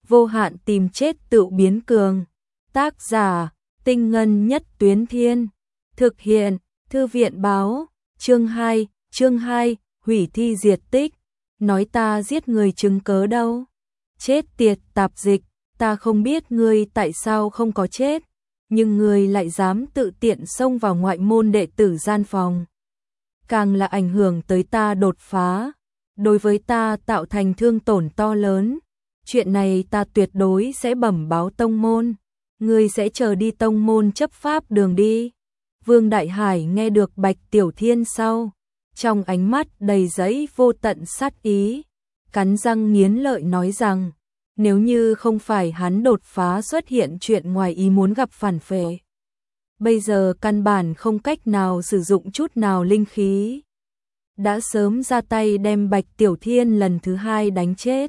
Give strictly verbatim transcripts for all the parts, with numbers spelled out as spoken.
vô hạn tìm chết tự biến cường. Tác giả, Tinh Ngân Nhất Tuyến Thiên. Thực hiện, Thư viện báo. Chương hai, chương hai, hủy thi diệt tích. Nói ta giết người chứng cớ đâu? Chết tiệt tạp dịch, ta không biết ngươi tại sao không có chết, nhưng ngươi lại dám tự tiện xông vào ngoại môn đệ tử gian phòng. Càng là ảnh hưởng tới ta đột phá, đối với ta tạo thành thương tổn to lớn. Chuyện này ta tuyệt đối sẽ bẩm báo tông môn, ngươi sẽ chờ đi tông môn chấp pháp đường đi. Vương Đại Hải nghe được Bạch Tiểu Thiên sau, trong ánh mắt đầy dẫy vô tận sát ý, cắn răng nghiến lợi nói rằng, nếu như không phải hắn đột phá xuất hiện chuyện ngoài ý muốn gặp phản phệ, bây giờ căn bản không cách nào sử dụng chút nào linh khí, đã sớm ra tay đem Bạch Tiểu Thiên lần thứ hai đánh chết.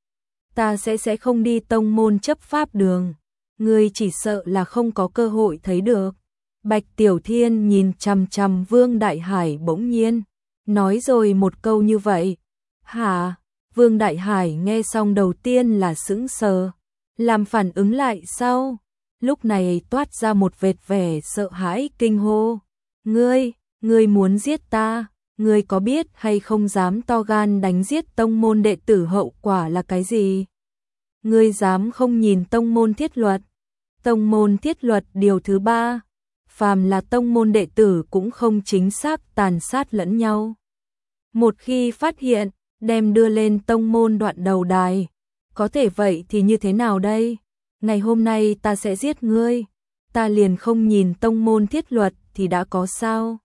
Ta sẽ sẽ không đi tông môn chấp pháp đường, ngươi chỉ sợ là không có cơ hội thấy được. Bạch Tiểu Thiên nhìn chằm chằm Vương Đại Hải bỗng nhiên, nói rồi một câu như vậy. Hả? Vương Đại Hải nghe xong đầu tiên là sững sờ, làm phản ứng lại sau, lúc này toát ra một vệt vẻ sợ hãi kinh hô. Ngươi, ngươi muốn giết ta, ngươi có biết hay không dám to gan đánh giết tông môn đệ tử hậu quả là cái gì? Ngươi dám không nhìn tông môn thiết luật? Tông môn thiết luật điều thứ ba, phàm là tông môn đệ tử cũng không chính xác tàn sát lẫn nhau. Một khi phát hiện, đem đưa lên tông môn đoạn đầu đài. Có thể vậy thì như thế nào đây? Ngày hôm nay ta sẽ giết ngươi, ta liền không nhìn tông môn thiết luật thì đã có sao?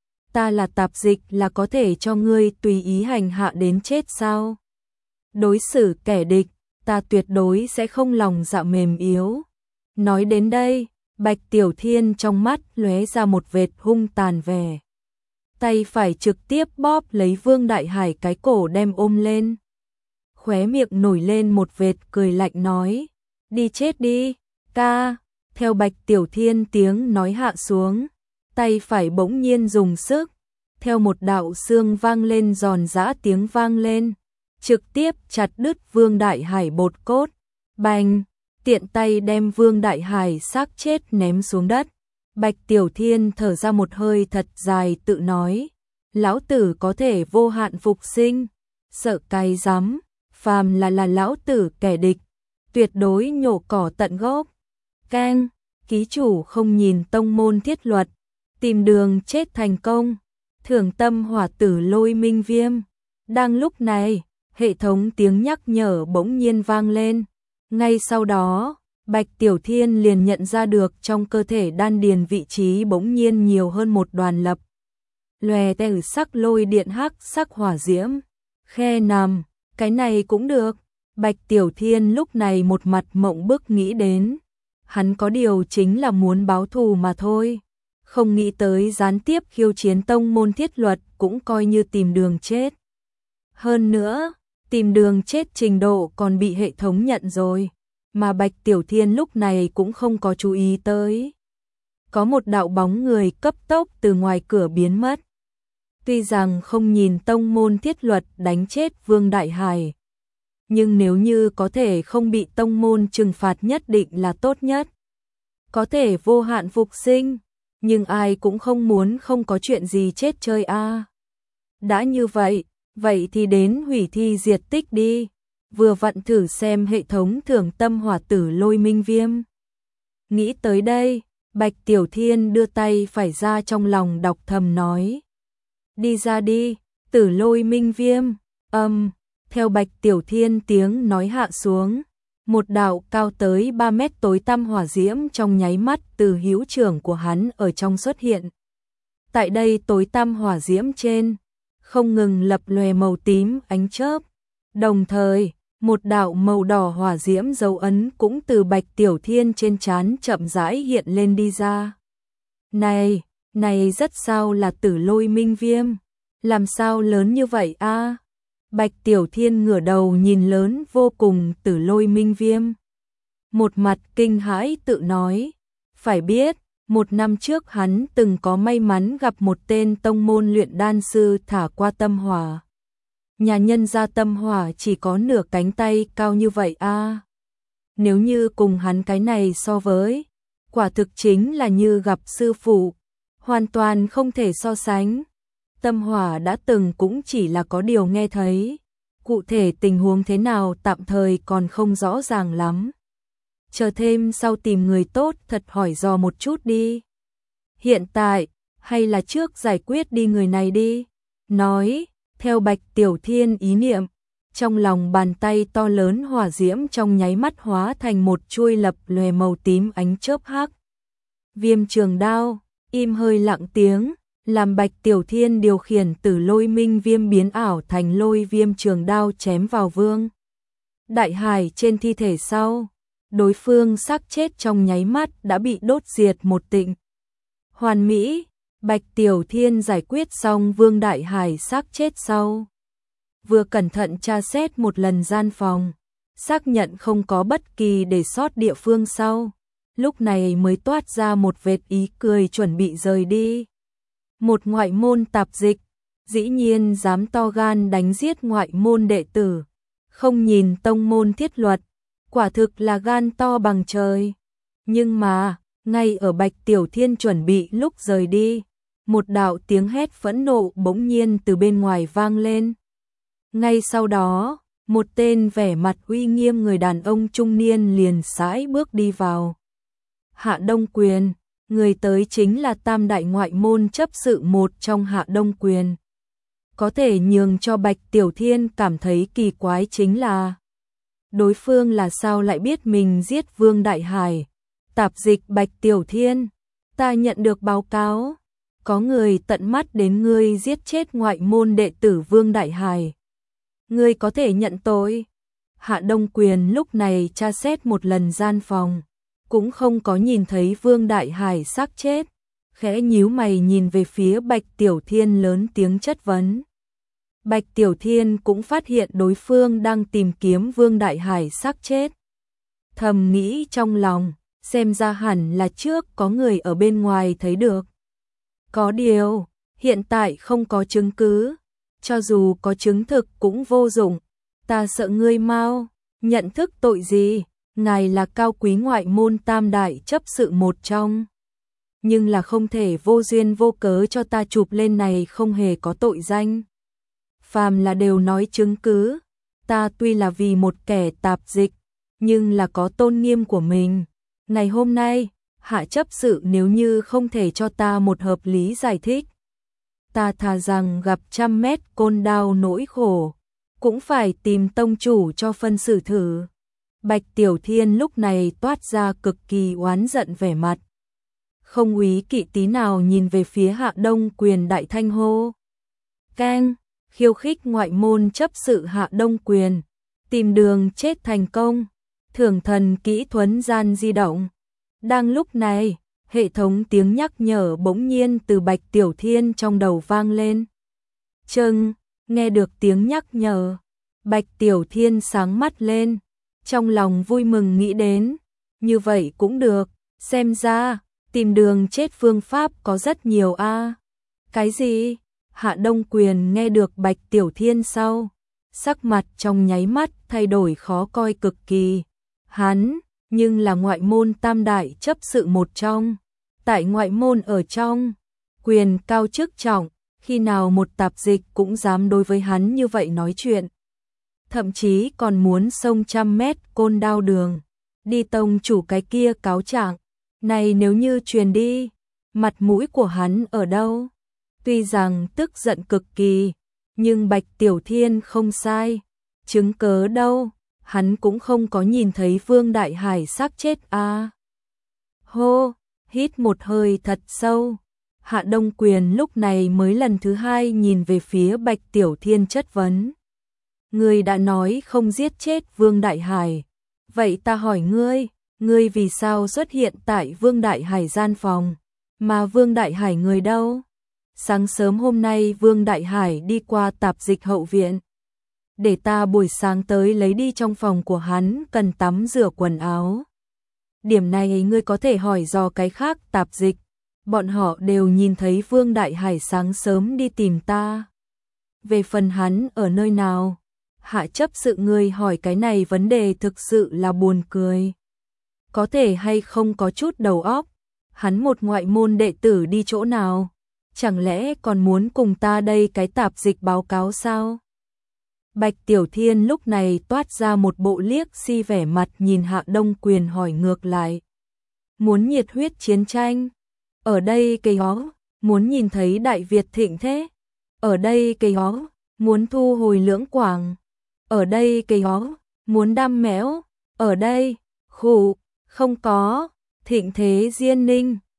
Ta là tạp dịch là có thể cho ngươi tùy ý hành hạ đến chết sao? Đối xử kẻ địch, ta tuyệt đối sẽ không lòng dạ mềm yếu. Nói đến đây, Bạch Tiểu Thiên trong mắt lóe ra một vệt hung tàn vẻ. Tay phải trực tiếp bóp lấy Vương Đại Hải cái cổ đem ôm lên. Khóe miệng nổi lên một vệt cười lạnh nói, đi chết đi, ca. Theo Bạch Tiểu Thiên tiếng nói hạ xuống, tay phải bỗng nhiên dùng sức, theo một đạo xương vang lên giòn giã tiếng vang lên, trực tiếp chặt đứt Vương Đại Hải bột cốt. Bành, tiện tay đem Vương Đại Hải xác chết ném xuống đất. Bạch Tiểu Thiên thở ra một hơi thật dài tự nói, lão tử có thể vô hạn phục sinh, sợ cái rắm, phàm là là lão tử kẻ địch, tuyệt đối nhổ cỏ tận gốc. Keng, ký chủ không nhìn tông môn thiết luật, tìm đường chết thành công, thưởng tâm hỏa tử lôi minh viêm. Đang lúc này, hệ thống tiếng nhắc nhở bỗng nhiên vang lên, ngay sau đó, Bạch Tiểu Thiên liền nhận ra được trong cơ thể đan điền vị trí bỗng nhiên nhiều hơn một đoàn lập lòe từ sắc lôi điện hắc sắc hỏa diễm. Khe nằm, cái này cũng được. Bạch Tiểu Thiên lúc này một mặt mộng bức nghĩ đến, hắn có điều chính là muốn báo thù mà thôi, không nghĩ tới gián tiếp khiêu chiến tông môn thiết luật cũng coi như tìm đường chết. Hơn nữa, tìm đường chết trình độ còn bị hệ thống nhận rồi, mà Bạch Tiểu Thiên lúc này cũng không có chú ý tới. Có một đạo bóng người cấp tốc từ ngoài cửa biến mất. Tuy rằng không nhìn tông môn thiết luật đánh chết Vương Đại Hải, nhưng nếu như có thể không bị tông môn trừng phạt nhất định là tốt nhất. Có thể vô hạn phục sinh, nhưng ai cũng không muốn không có chuyện gì chết chơi a. À. Đã như vậy, vậy thì đến hủy thi diệt tích đi. Vừa vặn thử xem hệ thống thưởng tâm hỏa tử lôi minh viêm. Nghĩ tới đây, Bạch Tiểu Thiên đưa tay phải ra trong lòng đọc thầm nói. Đi ra đi, tử lôi minh viêm. Âm, theo Bạch Tiểu Thiên tiếng nói hạ xuống, một đạo cao tới ba mét tối tăm hỏa diễm trong nháy mắt từ hữu trưởng của hắn ở trong xuất hiện. Tại đây tối tăm hỏa diễm trên, không ngừng lập lòe màu tím ánh chớp, đồng thời một đạo màu đỏ hỏa diễm dấu ấn cũng từ Bạch Tiểu Thiên trên trán chậm rãi hiện lên đi ra. Này, này rất sao là tử lôi minh viêm, làm sao lớn như vậy a? À? Bạch Tiểu Thiên ngửa đầu nhìn lớn vô cùng tử lôi minh viêm. Một mặt kinh hãi tự nói, phải biết, một năm trước hắn từng có may mắn gặp một tên tông môn luyện đan sư thả qua tâm hỏa. Nhà nhân gia tâm hỏa chỉ có nửa cánh tay cao như vậy a. À. nếu như cùng hắn cái này so với, quả thực chính là như gặp sư phụ, hoàn toàn không thể so sánh. Tâm Hỏa đã từng cũng chỉ là có điều nghe thấy, cụ thể tình huống thế nào tạm thời còn không rõ ràng lắm. Chờ thêm sau tìm người tốt thật hỏi dò một chút đi. Hiện tại, hay là trước giải quyết đi người này đi. Nói, theo Bạch Tiểu Thiên ý niệm, trong lòng bàn tay to lớn hỏa diễm trong nháy mắt hóa thành một chuôi lập lòe màu tím ánh chớp hắc. Viêm trường đao, im hơi lặng tiếng, làm Bạch Tiểu Thiên điều khiển Tử Lôi Minh Viêm biến ảo thành lôi viêm trường đao chém vào Vương Đại Hải trên thi thể sau. Đối phương xác chết trong nháy mắt đã bị đốt diệt một tịnh. Hoàn mỹ, Bạch Tiểu Thiên giải quyết xong Vương Đại Hải xác chết sau. Vừa cẩn thận tra xét một lần gian phòng, xác nhận không có bất kỳ để sót địa phương sau. Lúc này mới toát ra một vệt ý cười chuẩn bị rời đi. Một ngoại môn tạp dịch, dĩ nhiên dám to gan đánh giết ngoại môn đệ tử. Không nhìn tông môn thiết luật, quả thực là gan to bằng trời. Nhưng mà, ngay ở Bạch Tiểu Thiên chuẩn bị lúc rời đi, một đạo tiếng hét phẫn nộ bỗng nhiên từ bên ngoài vang lên. Ngay sau đó, một tên vẻ mặt uy nghiêm người đàn ông trung niên liền sải bước đi vào. Hạ Đông Quyền, người tới chính là tam đại ngoại môn chấp sự một trong Hạ Đông Quyền. Có thể nhường cho Bạch Tiểu Thiên cảm thấy kỳ quái chính là đối phương là sao lại biết mình giết Vương Đại Hải. Tạp dịch Bạch Tiểu Thiên, ta nhận được báo cáo, có người tận mắt đến ngươi giết chết ngoại môn đệ tử Vương Đại Hải. Ngươi có thể nhận tội. Hạ Đông Quyền lúc này tra xét một lần gian phòng, cũng không có nhìn thấy Vương Đại Hải xác chết, khẽ nhíu mày nhìn về phía Bạch Tiểu Thiên lớn tiếng chất vấn. Bạch Tiểu Thiên cũng phát hiện đối phương đang tìm kiếm Vương Đại Hải xác chết. Thầm nghĩ trong lòng, xem ra hẳn là trước có người ở bên ngoài thấy được. Có điều, hiện tại không có chứng cứ, cho dù có chứng thực cũng vô dụng. Ta sợ ngươi mau, nhận thức tội gì, ngài là cao quý ngoại môn tam đại chấp sự một trong. Nhưng là không thể vô duyên vô cớ cho ta chụp lên này không hề có tội danh. Phàm là đều nói chứng cứ, ta tuy là vì một kẻ tạp dịch, nhưng là có tôn nghiêm của mình. Ngày hôm nay, Hạ chấp sự nếu như không thể cho ta một hợp lý giải thích, ta thà rằng gặp trăm mét côn đao nỗi khổ, cũng phải tìm tông chủ cho phân xử thử. Bạch Tiểu Thiên lúc này toát ra cực kỳ oán giận vẻ mặt. Không úy kỵ tí nào nhìn về phía Hạ Đông Quyền đại thanh hô. Keng, khiêu khích ngoại môn chấp sự Hạ Đông Quyền, tìm đường chết thành công, thưởng thần kỹ thuấn gian di động. Đang lúc này, hệ thống tiếng nhắc nhở bỗng nhiên từ Bạch Tiểu Thiên trong đầu vang lên. Chưng, nghe được tiếng nhắc nhở, Bạch Tiểu Thiên sáng mắt lên, trong lòng vui mừng nghĩ đến, như vậy cũng được, xem ra, tìm đường chết phương pháp có rất nhiều a. Cái gì? Hạ Đông Quyền nghe được Bạch Tiểu Thiên sau, sắc mặt trong nháy mắt thay đổi khó coi cực kỳ. Hắn, nhưng là ngoại môn tam đại chấp sự một trong, tại ngoại môn ở trong, quyền cao chức trọng, khi nào một tạp dịch cũng dám đối với hắn như vậy nói chuyện. Thậm chí còn muốn xông trăm mét côn đao đường, đi tông chủ cái kia cáo trạng. Này nếu như truyền đi, mặt mũi của hắn ở đâu? Tuy rằng tức giận cực kỳ, nhưng Bạch Tiểu Thiên không sai. Chứng cớ đâu, hắn cũng không có nhìn thấy Vương Đại Hải xác chết a. Hô, hít một hơi thật sâu. Hạ Đông Quyền lúc này mới lần thứ hai nhìn về phía Bạch Tiểu Thiên chất vấn. Ngươi đã nói không giết chết Vương Đại Hải, vậy ta hỏi ngươi, ngươi vì sao xuất hiện tại Vương Đại Hải gian phòng, mà Vương Đại Hải người đâu? Sáng sớm hôm nay Vương Đại Hải đi qua tạp dịch hậu viện, để ta buổi sáng tới lấy đi trong phòng của hắn cần tắm rửa quần áo. Điểm này ngươi có thể hỏi dò cái khác tạp dịch, bọn họ đều nhìn thấy Vương Đại Hải sáng sớm đi tìm ta. Về phần hắn ở nơi nào, Hạ chấp sự người hỏi cái này vấn đề thực sự là buồn cười. Có thể hay không có chút đầu óc, hắn một ngoại môn đệ tử đi chỗ nào? Chẳng lẽ còn muốn cùng ta đây cái tạp dịch báo cáo sao? Bạch Tiểu Thiên lúc này toát ra một bộ liếc si vẻ mặt nhìn Hạ Đông Quyền hỏi ngược lại. Muốn nhiệt huyết chiến tranh? Ở đây cây hó, muốn nhìn thấy Đại Việt thịnh thế? Ở đây cây hó, muốn thu hồi Lưỡng Quảng? Ở đây cây hó, muốn đam mẽo? Ở đây, khủ, không có, thịnh thế Diên Ninh.